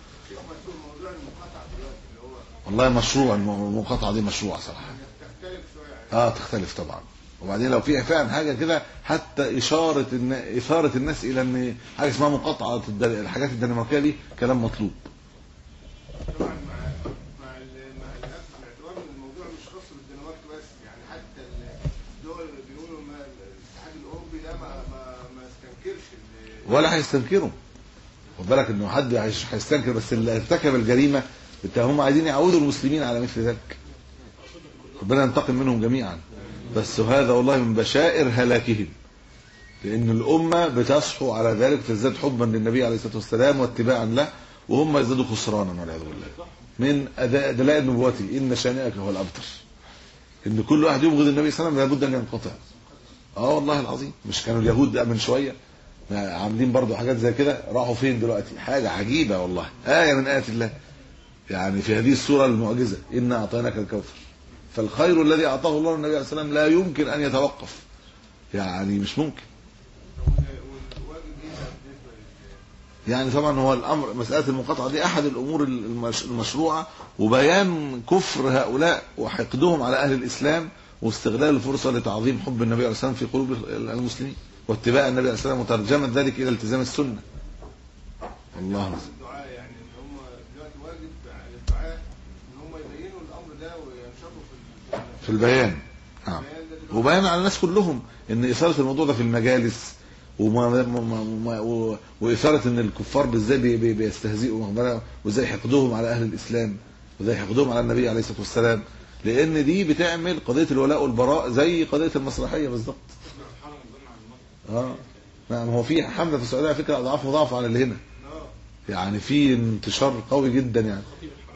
والله مشروع المقاطعه دي مشروع صراحه. تختلف طبعا. وبعدين لو فيها فعلا حاجه كده حتى اثاره الناس الى ان حاجه اسمها مقاطعه الحاجات الدنماركيه دي كلام مطلوب. طبعا مع الاعتبار ان الموضوع مش خاص بالدنمارك بس، يعني حتى الدول اللي بيقولوا ما الاتحاد الاوروبي ده ما استنكرش ولا هيستنكروا. خد بالك انه حد هيستنكر، بس اللي ارتكب الجريمه هم عايزين يعودوا المسلمين على مثل ذلك. ربنا ينتقم منهم جميعا. بس هذا والله من بشائر هلاكهم، لان الامه بتصحو على ذلك، تزداد حبا للنبي عليه الصلاه والسلام واتباعا له، وهم يزدادوا خسرانا والعياذ بالله. من دلائل نبوته ان شانئك هو الابتر، ان كل واحد يبغض النبي صلى الله عليه وسلم لابد ان ينقطع. والله العظيم. مش كانوا اليهود من شويه عاملين برضو حاجات زي كده؟ راحوا فين دلوقتي؟ حاجه عجيبه والله. آية من آيات الله يعني في هذه السوره المعجزه: إنا أعطيناك الكوثر. فالخير الذي أعطاه الله النبي عليه الصلاه والسلام لا يمكن أن يتوقف، يعني مش ممكن. يعني طبعا هو الامر مساله المقاطعه دي احد الامور المشروعه، وبيان كفر هؤلاء وحقدهم على اهل الاسلام واستغلال الفرصه لتعظيم حب النبي عليه الصلاه والسلام في قلوب المسلمين واتباع النبي عليه الصلاه والسلام وترجمه ذلك الى التزام السنه. الله الدعاء يعني ان هم دلوقتي واجب على الدعاء ان هم يبينوا الامر ده وينشروا في البيان. نعم. وبيان على الناس كلهم ان اثاره الموضوع ده في المجالس واثاره ان الكفار ازاي بيستهزئوا وازاي حقدهم على اهل الاسلام وازاي حقدهم على النبي عليه الصلاه والسلام، لان دي بتعمل قضيه الولاء والبراء زي قضيه المسرحيه بالظبط. نعم. هو في حمله في السعوديه على فكره اضعاف مضاعفه عن اللي هنا، يعني في انتشار قوي جدا يعني.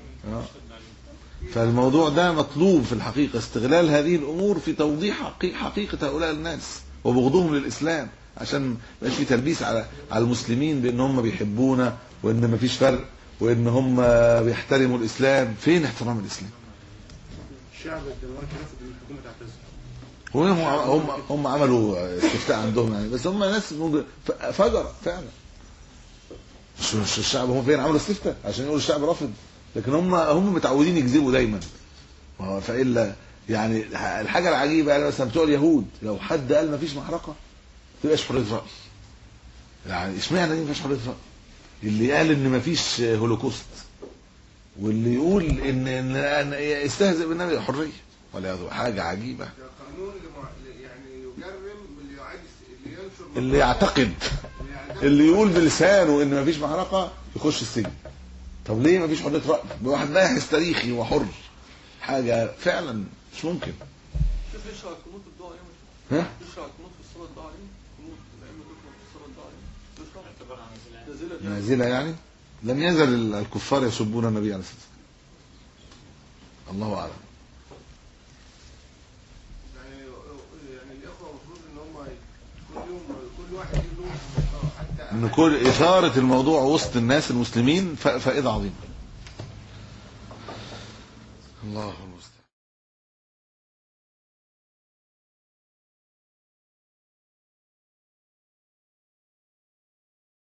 فالموضوع ده مطلوب في الحقيقه، استغلال هذه الامور في توضيح حقيقه هؤلاء الناس وبغضهم للاسلام، عشان ما يبقاش في تلبيس على المسلمين بان هم بيحبونا وان ما فيش فرق وان هم بيحترموا الاسلام. فين احترام الاسلام؟ الشعب دلوقتي رافض ان الحكومه تعتزل. هم عملوا استفتاء عندهم يعني، بس هم ناس فجر فعلا. مش الشعب هم فين عملوا استفتاء عشان يقولوا الشعب رافض، لكن هم متعودين يكذبوا دايما. فإلا يعني الحاجه العجيبه يعني مثلا بتوع اليهود لو حد قال ما فيش محرقه ما تبقاش حريه راي. يعني اشمعنى دي ما فيش حريه راي؟ اللي قال ان ما فيش هولوكوست واللي يقول ان يستهزئ بالنبي حريه، ولا حاجه عجيبه. قانون يعني يجرم اللي يعاد اللي ينشر اللي يعتقد اللي يقول بلسانه ان ما فيش محرقه يخش السجن. طب ليه ما فيش حريه راي؟ واحد باحث تاريخي وحر، حاجه فعلا مش ممكن. شوف يشرع القنوت الدعاء يشرع القنوت في الصلاه الدعاء قنوت الائمه تقنط في الصلاه الدعاء نازله يعني. لم يزل الكفار يسبون النبي عليه الصلاه والسلام. الله اعلم. يعني الاخوه المفروض ان هم كل يوم كل واحد له حتى ان كل اثاره الموضوع وسط الناس المسلمين فائده عظيمه. الله المستعان.